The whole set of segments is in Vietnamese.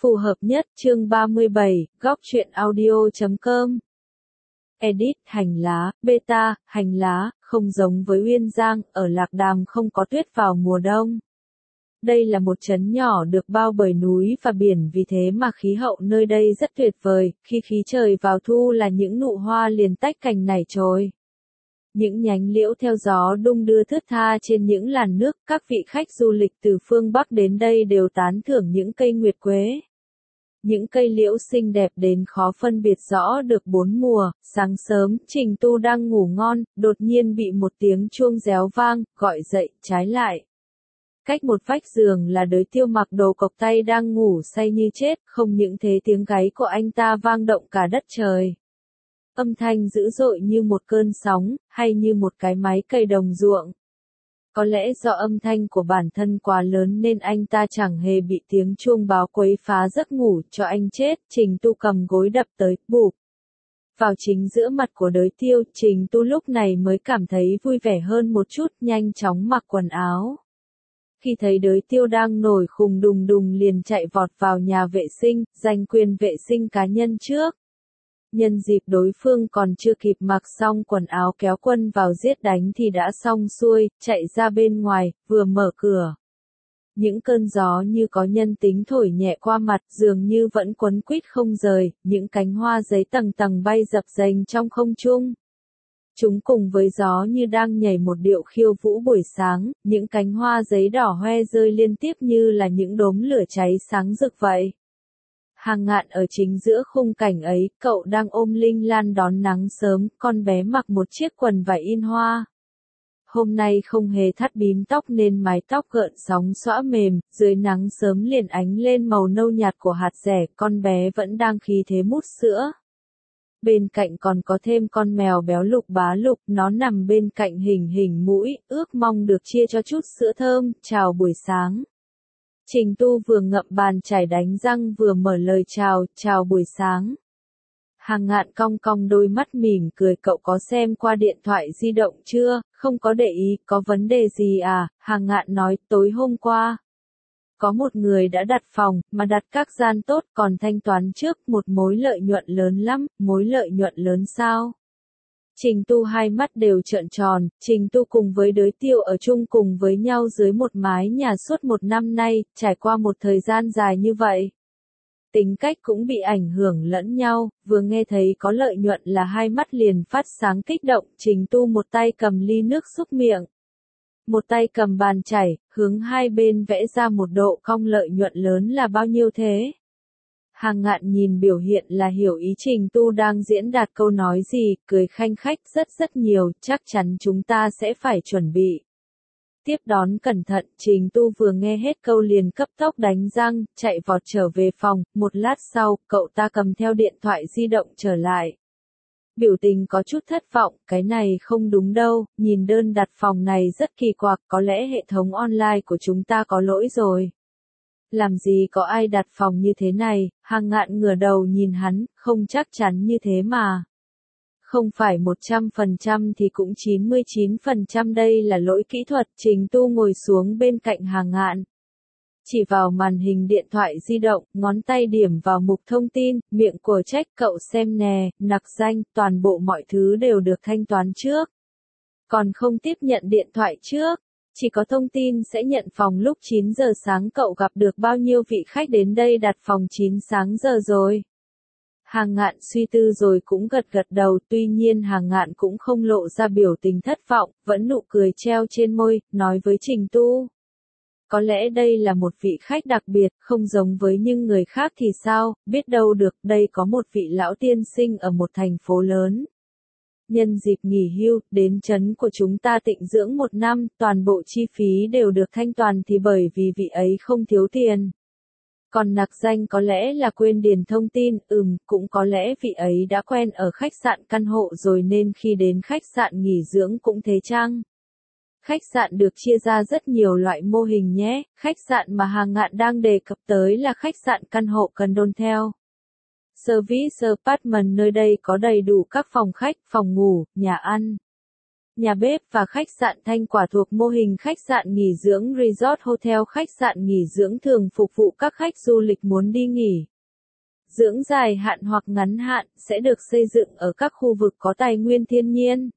Phù hợp nhất, chương 37, góc truyện audio.com. Edit, hành lá, beta, hành lá, không giống với Uyên Giang, ở Lạc Đàm không có tuyết vào mùa đông. Đây là một trấn nhỏ được bao bởi núi và biển, vì thế mà khí hậu nơi đây rất tuyệt vời, khi khí trời vào thu là những nụ hoa liền tách cành nảy chồi. Những nhánh liễu theo gió đung đưa thướt tha trên những làn nước, các vị khách du lịch từ phương Bắc đến đây đều tán thưởng những cây nguyệt quế. Những cây liễu xinh đẹp đến khó phân biệt rõ được bốn mùa. Sáng sớm, Trình Tu đang ngủ ngon, đột nhiên bị một tiếng chuông réo vang, gọi dậy, trái lại. Cách một vách giường là Đới Tiêu mặc đồ cộc tay đang ngủ say như chết, không những thế tiếng gáy của anh ta vang động cả đất trời. Âm thanh dữ dội như một cơn sóng, hay như một cái máy cày đồng ruộng. Có lẽ do âm thanh của bản thân quá lớn nên anh ta chẳng hề bị tiếng chuông báo quấy phá giấc ngủ cho anh chết. Trình Tu cầm gối đập tới, bụp. Vào chính giữa mặt của Đới Tiêu, Trình Tu lúc này mới cảm thấy vui vẻ hơn một chút, nhanh chóng mặc quần áo. Khi thấy Đới Tiêu đang nổi khùng đùng đùng liền chạy vọt vào nhà vệ sinh, giành quyền vệ sinh cá nhân trước. Nhân dịp đối phương còn chưa kịp mặc xong quần áo kéo quân vào giết đánh thì đã xong xuôi, chạy ra bên ngoài, vừa mở cửa. Những cơn gió như có nhân tính thổi nhẹ qua mặt, dường như vẫn quấn quýt không rời, những cánh hoa giấy tầng tầng bay dập dềnh trong không trung. Chúng cùng với gió như đang nhảy một điệu khiêu vũ buổi sáng, những cánh hoa giấy đỏ hoe rơi liên tiếp như là những đốm lửa cháy sáng rực vậy. Hàng Ngạn ở chính giữa khung cảnh ấy, cậu đang ôm Linh Lan đón nắng sớm, con bé mặc một chiếc quần vải in hoa. Hôm nay không hề thắt bím tóc nên mái tóc gợn sóng xõa mềm, dưới nắng sớm liền ánh lên màu nâu nhạt của hạt dẻ, con bé vẫn đang khí thế mút sữa. Bên cạnh còn có thêm con mèo béo Lục Bá Lục, nó nằm bên cạnh Hình Hình mũi, ước mong được chia cho chút sữa thơm. Chào buổi sáng. Trình Tu vừa ngậm bàn chải đánh răng vừa mở lời chào buổi sáng. Hàng Ngạn cong cong đôi mắt mỉm cười, cậu có xem qua điện thoại di động chưa? Không có để ý, có vấn đề gì à? Hàng Ngạn nói, tối hôm qua. Có một người đã đặt phòng, mà đặt các gian tốt, còn thanh toán trước, một mối lợi nhuận lớn lắm. Mối lợi nhuận lớn sao? Trình Tu hai mắt đều trợn tròn. Trình Tu cùng với Đới Tiêu ở chung cùng với nhau dưới một mái nhà suốt một năm nay, trải qua một thời gian dài như vậy. Tính cách cũng bị ảnh hưởng lẫn nhau, vừa nghe thấy có lợi nhuận là hai mắt liền phát sáng kích động. Trình Tu một tay cầm ly nước xúc miệng, một tay cầm bàn chải, hướng hai bên vẽ ra một độ cong. Lợi nhuận lớn là bao nhiêu thế? Hàng Ngạn nhìn biểu hiện là hiểu ý Trình Tu đang diễn đạt câu nói gì, cười khanh khách, rất nhiều, chắc chắn chúng ta sẽ phải chuẩn bị. Tiếp đón cẩn thận. Trình Tu vừa nghe hết câu liền cấp tốc đánh răng, chạy vọt trở về phòng. Một lát sau, cậu ta cầm theo điện thoại di động trở lại. Biểu tình có chút thất vọng, cái này không đúng đâu, nhìn đơn đặt phòng này rất kỳ quặc, có lẽ hệ thống online của chúng ta có lỗi rồi. Làm gì có ai đặt phòng như thế này? Hàng Ngạn ngửa đầu nhìn hắn, không chắc chắn như thế mà. Không phải 100% thì cũng 99%, đây là lỗi kỹ thuật. Trình Tu ngồi xuống bên cạnh Hàng Ngạn. Chỉ vào màn hình điện thoại di động, ngón tay điểm vào mục thông tin, miệng của trách, cậu xem nè, nặc danh, toàn bộ mọi thứ đều được thanh toán trước. Còn không tiếp nhận điện thoại trước. Chỉ có thông tin sẽ nhận phòng lúc 9 giờ sáng. Cậu gặp được bao nhiêu vị khách đến đây đặt phòng 9 sáng giờ rồi? Hàng Ngạn suy tư rồi cũng gật đầu, tuy nhiên Hàng Ngạn cũng không lộ ra biểu tình thất vọng, vẫn nụ cười treo trên môi, nói với Trình Tu. Có lẽ đây là một vị khách đặc biệt, không giống với những người khác thì sao, biết đâu được, đây có một vị lão tiên sinh ở một thành phố lớn. Nhân dịp nghỉ hưu, đến trấn của chúng ta tịnh dưỡng một năm, toàn bộ chi phí đều được thanh toàn thì bởi vì vị ấy không thiếu tiền. Còn nặc danh có lẽ là quên điền thông tin, cũng có lẽ vị ấy đã quen ở khách sạn căn hộ rồi nên khi đến khách sạn nghỉ dưỡng cũng thế chăng? Khách sạn được chia ra rất nhiều loại mô hình nhé, khách sạn mà Hàng Ngạn đang đề cập tới là khách sạn căn hộ Condotel. Service Apartment, nơi đây có đầy đủ các phòng khách, phòng ngủ, nhà ăn. Nhà bếp và khách sạn Thanh Quả thuộc mô hình khách sạn nghỉ dưỡng Resort Hotel. Khách sạn nghỉ dưỡng thường phục vụ các khách du lịch muốn đi nghỉ dưỡng dài hạn hoặc ngắn hạn, sẽ được xây dựng ở các khu vực có tài nguyên thiên nhiên.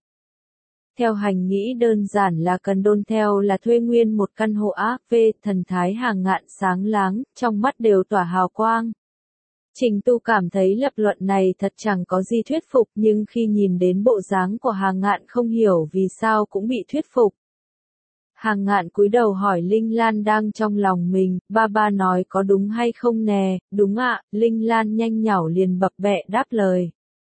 Theo hành nghĩ đơn giản là cần đôn theo là thuê nguyên một căn hộ AV, thần thái hàng ngạn sáng láng, trong mắt đều tỏa hào quang. Trình Tu cảm thấy lập luận này thật chẳng có gì thuyết phục, nhưng khi nhìn đến bộ dáng của Hàng Ngạn không hiểu vì sao cũng bị thuyết phục. Hàng Ngạn cúi đầu hỏi Linh Lan đang trong lòng mình, ba nói có đúng hay không nè? Đúng ạ, Linh Lan nhanh nhảu liền bập bẹ đáp lời.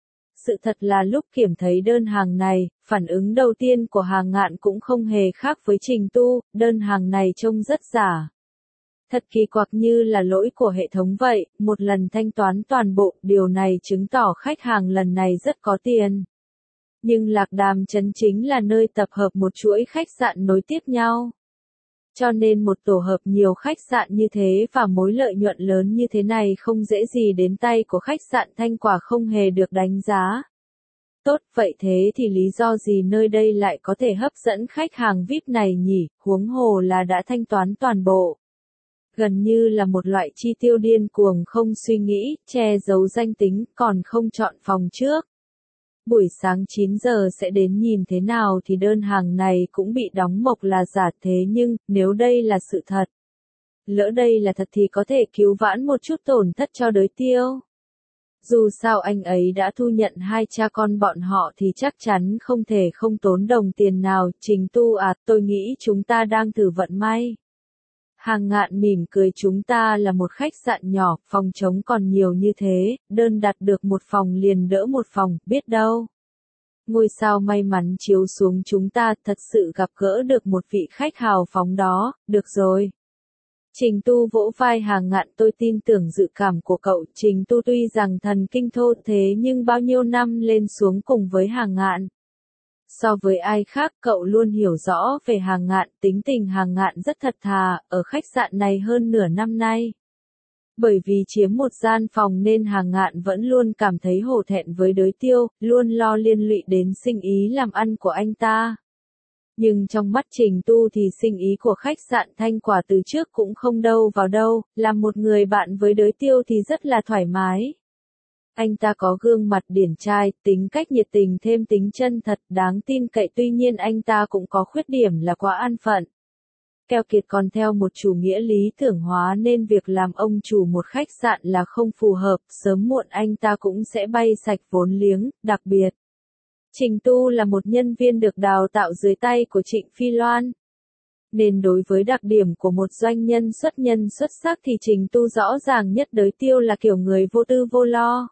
Sự thật là lúc kiểm thấy đơn hàng này, phản ứng đầu tiên của Hàng Ngạn cũng không hề khác với Trình Tu, đơn hàng này trông rất giả. Thật kỳ quặc, như là lỗi của hệ thống vậy, một lần thanh toán toàn bộ, điều này chứng tỏ khách hàng lần này rất có tiền. Nhưng Lạc Đàm Trấn chính là nơi tập hợp một chuỗi khách sạn nối tiếp nhau. Cho nên một tổ hợp nhiều khách sạn như thế và mối lợi nhuận lớn như thế này không dễ gì đến tay của khách sạn Thanh Quả không hề được đánh giá. Tốt, vậy thế thì lý do gì nơi đây lại có thể hấp dẫn khách hàng VIP này nhỉ, huống hồ là đã thanh toán toàn bộ. Gần như là một loại chi tiêu điên cuồng không suy nghĩ, che giấu danh tính, còn không chọn phòng trước. Buổi sáng 9 giờ sẽ đến nhìn thế nào thì đơn hàng này cũng bị đóng mộc là giả, thế nhưng, nếu đây là sự thật. Lỡ đây là thật thì có thể cứu vãn một chút tổn thất cho Đới Tiêu. Dù sao anh ấy đã thu nhận hai cha con bọn họ thì chắc chắn không thể không tốn đồng tiền nào. Trình Tu à, tôi nghĩ chúng ta đang thử vận may. Hàng Ngạn mỉm cười, chúng ta là một khách sạn nhỏ, phòng trống còn nhiều như thế, đơn đặt được một phòng liền đỡ một phòng, biết đâu. Ngôi sao may mắn chiếu xuống chúng ta thật sự gặp gỡ được một vị khách hào phóng đó, được rồi. Trình Tu vỗ vai Hàng Ngạn, tôi tin tưởng dự cảm của cậu. Trình Tu tuy rằng thần kinh thô thế nhưng bao nhiêu năm lên xuống cùng với Hàng Ngạn. So với ai khác cậu luôn hiểu rõ về Hàng Ngạn, tính tình Hàng Ngạn rất thật thà, ở khách sạn này hơn nửa năm nay. Bởi vì chiếm một gian phòng nên Hàng Ngạn vẫn luôn cảm thấy hổ thẹn với Đới Tiêu, luôn lo liên lụy đến sinh ý làm ăn của anh ta. Nhưng trong mắt Trình Tu thì sinh ý của khách sạn Thanh Quả từ trước cũng không đâu vào đâu, làm một người bạn với Đới Tiêu thì rất là thoải mái. Anh ta có gương mặt điển trai, tính cách nhiệt tình thêm tính chân thật, đáng tin cậy, tuy nhiên anh ta cũng có khuyết điểm là quá an phận. Keo kiệt, còn theo một chủ nghĩa lý tưởng hóa nên việc làm ông chủ một khách sạn là không phù hợp, sớm muộn anh ta cũng sẽ bay sạch vốn liếng, đặc biệt. Trình Tu là một nhân viên được đào tạo dưới tay của Trịnh Phi Loan. Nên đối với đặc điểm của một doanh nhân xuất sắc thì Trình Tu rõ ràng nhất. Đới Tiêu là kiểu người vô tư vô lo.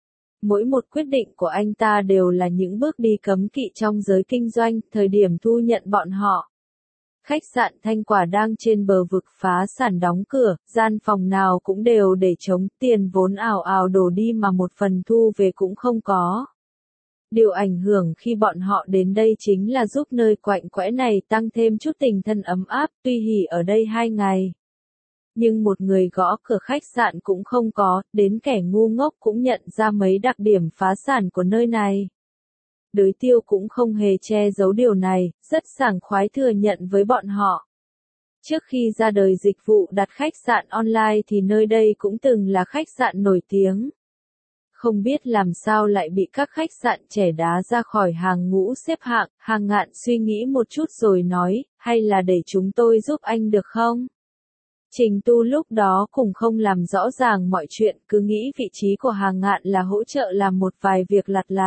Mỗi một quyết định của anh ta đều là những bước đi cấm kỵ trong giới kinh doanh, thời điểm thu nhận bọn họ. Khách sạn Thanh Quả đang trên bờ vực phá sản đóng cửa, gian phòng nào cũng đều để trống, tiền vốn ào ào đổ đi mà một phần thu về cũng không có. Điều ảnh hưởng khi bọn họ đến đây chính là giúp nơi quạnh quẽ này tăng thêm chút tình thân ấm áp, tuy hỉ ở đây 2 ngày. Nhưng một người gõ cửa khách sạn cũng không có, đến kẻ ngu ngốc cũng nhận ra mấy đặc điểm phá sản của nơi này. Đới Tiêu cũng không hề che giấu điều này, rất sảng khoái thừa nhận với bọn họ. Trước khi ra đời dịch vụ đặt khách sạn online thì nơi đây cũng từng là khách sạn nổi tiếng. Không biết làm sao lại bị các khách sạn trẻ đá ra khỏi hàng ngũ xếp hạng. Hàng Ngạn suy nghĩ một chút rồi nói, hay là để chúng tôi giúp anh được không? Trình Tu lúc đó cũng không làm rõ ràng mọi chuyện, cứ nghĩ vị trí của Hàng Ngạn là hỗ trợ làm một vài việc lặt lặt.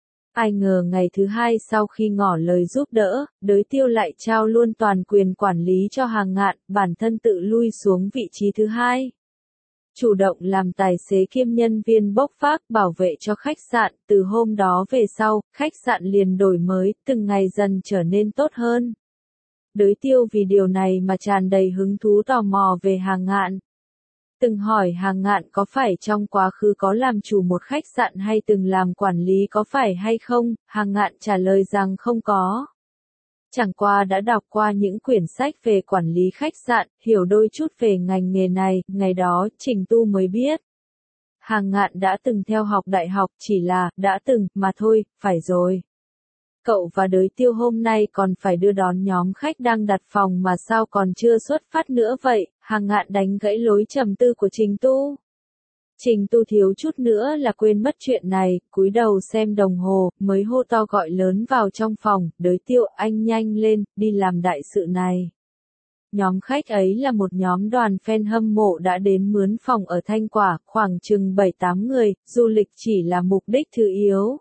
Ai ngờ ngày thứ hai sau khi ngỏ lời giúp đỡ, Đới Tiêu lại trao luôn toàn quyền quản lý cho Hàng Ngạn, bản thân tự lui xuống vị trí thứ hai. Chủ động làm tài xế kiêm nhân viên bốc vác bảo vệ cho khách sạn, từ hôm đó về sau, khách sạn liền đổi mới, từng ngày dần trở nên tốt hơn. Đới Tiêu vì điều này mà tràn đầy hứng thú tò mò về Hàng Ngạn. Từng hỏi Hàng Ngạn có phải trong quá khứ có làm chủ một khách sạn hay từng làm quản lý có phải hay không, Hàng Ngạn trả lời rằng không có. Chẳng qua đã đọc qua những quyển sách về quản lý khách sạn, hiểu đôi chút về ngành nghề này, ngày đó Trình Tu mới biết. Hàng Ngạn đã từng theo học đại học, chỉ là, đã từng, mà thôi, phải rồi. cậu và Đới Tiêu hôm nay còn phải đưa đón nhóm khách đang đặt phòng mà sao còn chưa xuất phát nữa vậy, Hàng Ngạn đánh gãy lối trầm tư của Trình Tu. Trình Tu thiếu chút nữa là quên mất chuyện này, cúi đầu xem đồng hồ, mới hô to gọi lớn vào trong phòng, Đới Tiêu anh nhanh lên, đi làm đại sự này. Nhóm khách ấy là một nhóm đoàn fan hâm mộ đã đến mướn phòng ở Thanh Quả, khoảng chừng 7-8 người, du lịch chỉ là mục đích thứ yếu.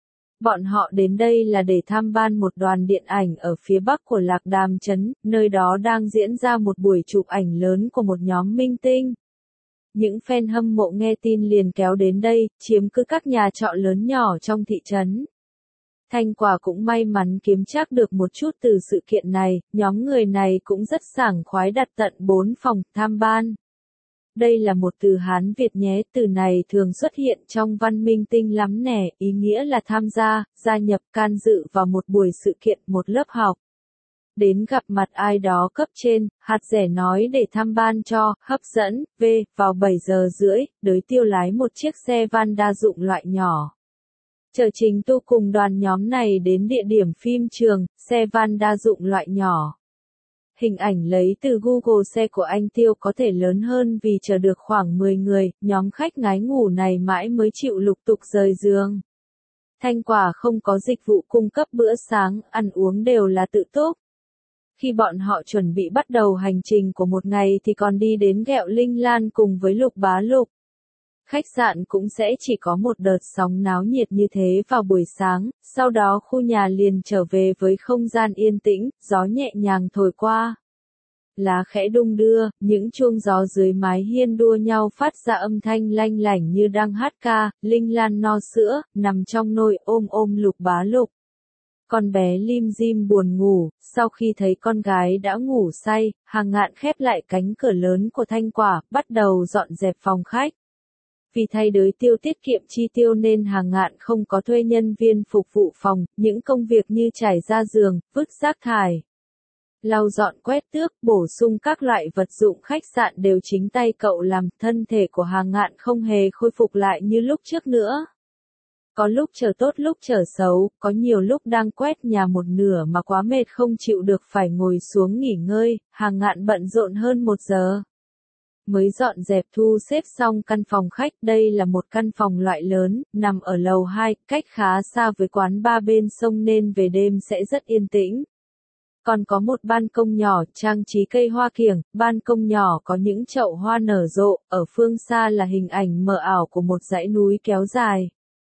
Bọn họ đến đây là để tham ban một đoàn điện ảnh ở phía bắc của Lạc Đàm trấn, nơi đó đang diễn ra một buổi chụp ảnh lớn của một nhóm minh tinh. Những fan hâm mộ nghe tin liền kéo đến đây, chiếm cứ các nhà trọ lớn nhỏ trong thị trấn. Thanh Quả cũng may mắn kiếm trác được một chút từ sự kiện này, nhóm người này cũng rất sảng khoái đặt tận 4 phòng tham ban. Đây là một từ Hán Việt nhé, từ này thường xuất hiện trong văn minh tinh lắm nè, ý nghĩa là tham gia, gia nhập, can dự vào một buổi sự kiện, một lớp học. Đến gặp mặt ai đó cấp trên, hạt rẻ nói để tham ban cho, hấp dẫn, vào 7 giờ rưỡi, Đới Tiêu lái một chiếc xe van đa dụng loại nhỏ. Chở Trình Tu cùng đoàn nhóm này đến địa điểm phim trường, xe van đa dụng loại nhỏ. Hình ảnh lấy từ Google xe của anh Tiêu có thể lớn hơn vì chở được khoảng 10 người, nhóm khách ngái ngủ này mãi mới chịu lục tục rời giường. Thanh Quả không có dịch vụ cung cấp bữa sáng, ăn uống đều là tự túc. Khi bọn họ chuẩn bị bắt đầu hành trình của một ngày thì còn đi đến ghẹo Linh Lan cùng với Lục Bá Lục. Khách sạn cũng sẽ chỉ có một đợt sóng náo nhiệt như thế vào buổi sáng, sau đó khu nhà liền trở về với không gian yên tĩnh, gió nhẹ nhàng thổi qua. Lá khẽ đung đưa, những chuông gió dưới mái hiên đua nhau phát ra âm thanh lanh lảnh như đang hát ca, Linh Lan no sữa, nằm trong nôi ôm Lục Bá Lục. Con bé lim dim buồn ngủ, sau khi thấy con gái đã ngủ say, Hàng Ngạn khép lại cánh cửa lớn của Thanh Quả, bắt đầu dọn dẹp phòng khách. Vì thay Đới Tiêu tiết kiệm chi tiêu nên Hàng Ngạn không có thuê nhân viên phục vụ phòng, những công việc như trải ra giường, vứt rác thải, lau dọn quét tước, bổ sung các loại vật dụng khách sạn đều chính tay cậu làm, thân thể của Hàng Ngạn không hề khôi phục lại như lúc trước nữa. Có lúc chờ tốt lúc chờ xấu, có nhiều lúc đang quét nhà một nửa mà quá mệt không chịu được phải ngồi xuống nghỉ ngơi, Hàng Ngạn bận rộn hơn 1 giờ. Mới dọn dẹp thu xếp xong căn phòng khách, đây là một căn phòng loại lớn, nằm ở lầu 2, cách khá xa với quán bar bên sông nên về đêm sẽ rất yên tĩnh. Còn có một ban công nhỏ trang trí cây hoa kiểng, ban công nhỏ có những chậu hoa nở rộ, ở phương xa là hình ảnh mờ ảo của một dãy núi kéo dài.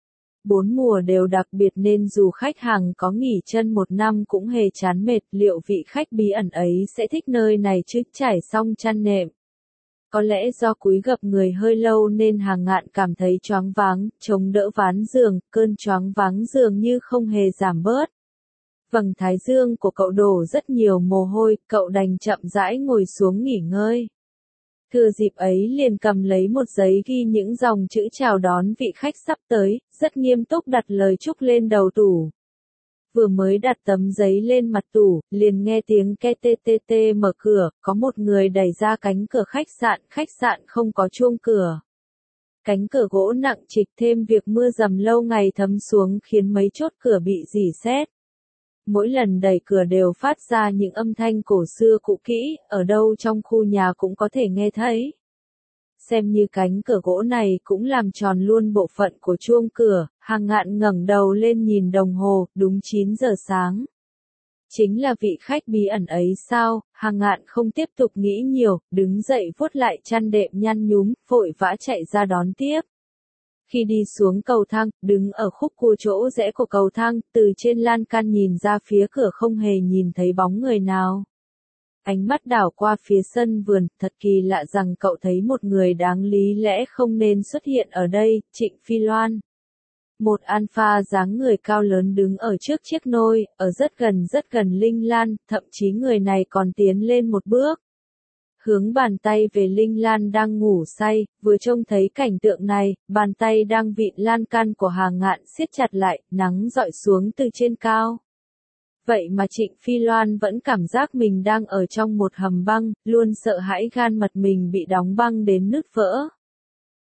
4 mùa đều đặc biệt nên dù khách hàng có nghỉ chân 1 năm cũng hề chán mệt, liệu vị khách bí ẩn ấy sẽ thích nơi này chứ, trải xong chăn nệm. Có lẽ do cúi gập người hơi lâu nên Hàng Ngạn cảm thấy choáng váng, chống đỡ ván giường, cơn choáng váng dường như không hề giảm bớt. Vầng thái dương của cậu đổ rất nhiều mồ hôi, cậu đành chậm rãi ngồi xuống nghỉ ngơi. Thừa dịp ấy liền cầm lấy một giấy ghi những dòng chữ chào đón vị khách sắp tới, rất nghiêm túc đặt lời chúc lên đầu tủ. Vừa mới đặt tấm giấy lên mặt tủ, liền nghe tiếng ke tê tê tê mở cửa, có một người đẩy ra cánh cửa khách sạn không có chuông cửa. Cánh cửa gỗ nặng trịch thêm việc mưa dầm lâu ngày thấm xuống khiến mấy chốt cửa bị rỉ sét. Mỗi lần đẩy cửa đều phát ra những âm thanh cổ xưa cũ kỹ, ở đâu trong khu nhà cũng có thể nghe thấy. Xem như cánh cửa gỗ này cũng làm tròn luôn bộ phận của chuông cửa, Hàng Ngạn ngẩng đầu lên nhìn đồng hồ, đúng 9 giờ sáng. Chính là vị khách bí ẩn ấy sao, Hàng Ngạn không tiếp tục nghĩ nhiều, đứng dậy vuốt lại chăn đệm nhăn nhúm, vội vã chạy ra đón tiếp. Khi đi xuống cầu thang, đứng ở khúc cua chỗ rẽ của cầu thang, từ trên lan can nhìn ra phía cửa không hề nhìn thấy bóng người nào. Ánh mắt đảo qua phía sân vườn, thật kỳ lạ rằng cậu thấy một người đáng lý lẽ không nên xuất hiện ở đây, Trịnh Phi Loan. Một alpha dáng người cao lớn đứng ở trước chiếc nôi, ở rất gần Linh Lan, thậm chí người này còn tiến lên một bước. Hướng bàn tay về Linh Lan đang ngủ say, vừa trông thấy cảnh tượng này, bàn tay đang vịn lan can của Hàng Ngạn siết chặt lại, nắng dọi xuống từ trên cao. Vậy mà Trịnh Phi Loan vẫn cảm giác mình đang ở trong một hầm băng, luôn sợ hãi gan mật mình bị đóng băng đến nứt vỡ.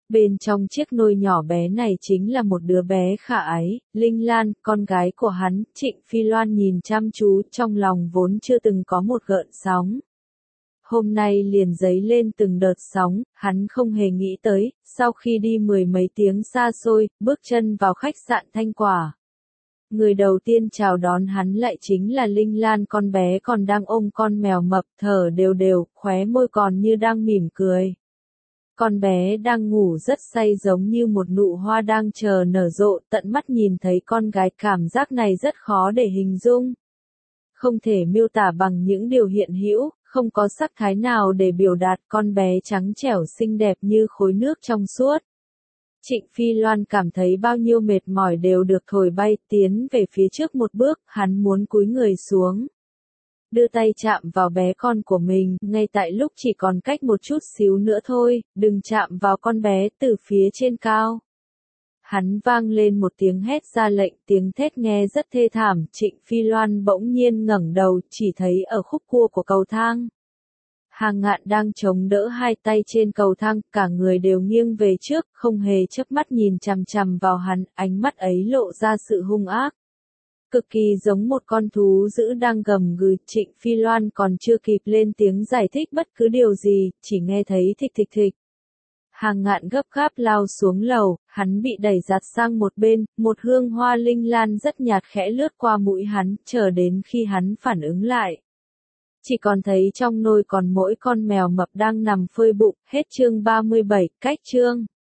Bên trong chiếc nôi nhỏ bé này chính là một đứa bé khả ái, Linh Lan, con gái của hắn. Trịnh Phi Loan nhìn chăm chú, trong lòng vốn chưa từng có một gợn sóng. Hôm nay liền dấy lên từng đợt sóng, hắn không hề nghĩ tới, sau khi đi mười mấy tiếng xa xôi, bước chân vào khách sạn Thanh Quả. Người đầu tiên chào đón hắn lại chính là Linh Lan, con bé còn đang ôm con mèo mập, thở đều đều, khóe môi còn như đang mỉm cười. Con bé đang ngủ rất say, giống như một nụ hoa đang chờ nở rộ, tận mắt nhìn thấy con gái, cảm giác này rất khó để hình dung. Không thể miêu tả bằng những điều hiện hữu, không có sắc thái nào để biểu đạt, con bé trắng trẻo xinh đẹp như khối nước trong suốt. Trịnh Phi Loan cảm thấy bao nhiêu mệt mỏi đều được thổi bay, tiến về phía trước một bước, hắn muốn cúi người xuống. Đưa tay chạm vào bé con của mình, ngay tại lúc chỉ còn cách một chút xíu nữa thôi, đừng chạm vào con bé, từ phía trên cao. Hắn vang lên một tiếng hét ra lệnh, tiếng thét nghe rất thê thảm. Trịnh Phi Loan bỗng nhiên ngẩng đầu, chỉ thấy ở khúc cua của cầu thang. Hàng Ngạn đang chống đỡ hai tay trên cầu thang, cả người đều nghiêng về trước, không hề chớp mắt nhìn chằm chằm vào hắn, ánh mắt ấy lộ ra sự hung ác. Cực kỳ giống một con thú dữ đang gầm gừ. Trịnh Phi Loan còn chưa kịp lên tiếng giải thích bất cứ điều gì, chỉ nghe thấy thịch thịch thịch. Hàng Ngạn gấp gáp lao xuống lầu, hắn bị đẩy giạt sang một bên, một hương hoa linh lan rất nhạt khẽ lướt qua mũi hắn, chờ đến khi hắn phản ứng lại. Chỉ còn thấy trong nôi còn mỗi con mèo mập đang nằm phơi bụng. Hết chương 37, cách chương.